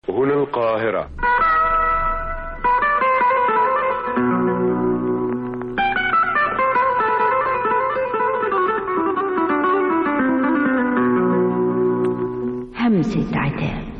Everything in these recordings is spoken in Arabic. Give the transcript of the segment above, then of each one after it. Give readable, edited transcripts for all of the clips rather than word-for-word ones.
هنا القاهرة. همسة عتاب.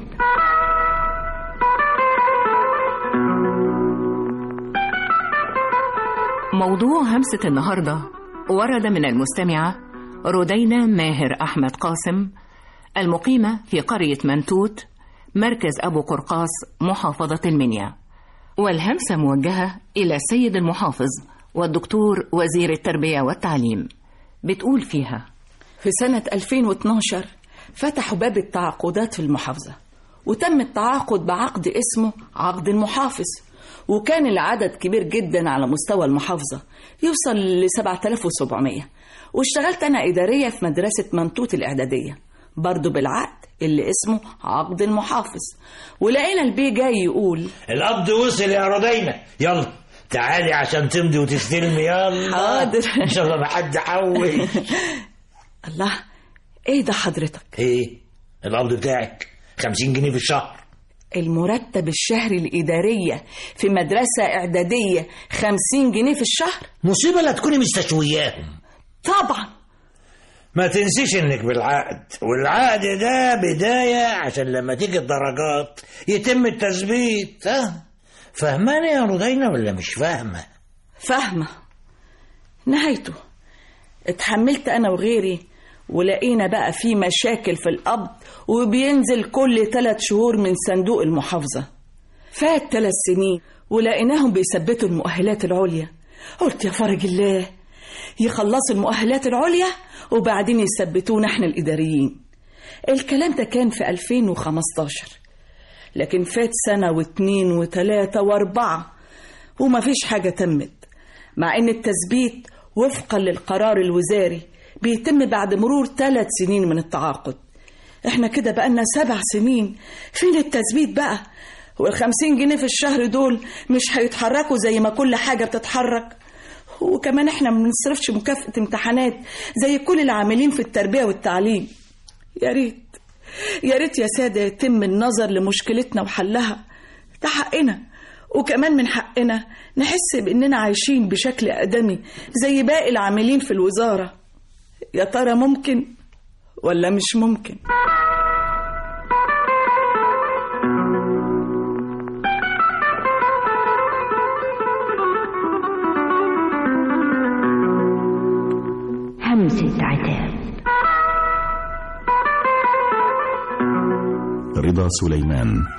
موضوع همسة النهاردة ورد من المستمعة رودينا ماهر أحمد قاسم، المقيمة في قرية منتوت، مركز أبو قرقاس، محافظة المنيا، والهمسة موجهة إلى السيد المحافظ والدكتور وزير التربية والتعليم. بتقول فيها: في سنة 2012 فتحوا باب التعاقدات في المحافظة، وتم التعاقد بعقد اسمه عقد المحافظ، وكان العدد كبير جدا على مستوى المحافظة يوصل ل 7700. واشتغلت أنا إدارية في مدرسة منتوت الإعدادية برضو بالعقد اللي اسمه عقد المحافظ. ولقينا البيه جاي يقول: القبض وصل يا رودينا، يلا تعالي عشان تمضي وتستلمي. يلا حاضر ان شاء الله ما حد حول. الله، ايه ده حضرتك؟ ايه القبض بتاعك؟ 50 جنيه في الشهر. المرتب الشهري الإدارية في مدرسة إعدادية 50 جنيه في الشهر؟ مصيبة لا تكوني مستشوياهم. طبعا. ما تنسيش انك بالعقد، والعقد ده بداية عشان لما تيجي الدرجات يتم التثبيت. فهماني يا رودينا ولا مش فاهمة؟ فاهمة. نهايته اتحملت أنا وغيري، ولقينا بقى في مشاكل في القبض، وبينزل كل 3 شهور من صندوق المحافظة. فات 3 سنين ولقيناهم بيثبتوا المؤهلات العليا. قلت يا فرج الله، يخلصوا المؤهلات العليا وبعدين يثبتونا احنا الإداريين. الكلام ده كان في 2015، لكن فات 1 و2 و3 و4 وما فيش حاجة تمت، مع ان التثبيت وفقا للقرار الوزاري بيتم بعد مرور 3 سنين من التعاقد. احنا كده بقالنا 7 سنين، فين التثبيت بقى؟ وال50 جنيه في الشهر دول مش هيتحركوا زي ما كل حاجة بتتحرك. وكمان احنا ما بنصرفش مكافأة امتحانات زي كل العاملين في التربية والتعليم. يا ريت يا سادة يتم النظر لمشكلتنا وحلها، ده حقنا، وكمان من حقنا نحس بأننا عايشين بشكل آدمي زي باقي العاملين في الوزارة. يا ترى ممكن ولا مش ممكن؟ همسة عتاب. رضا سليمان.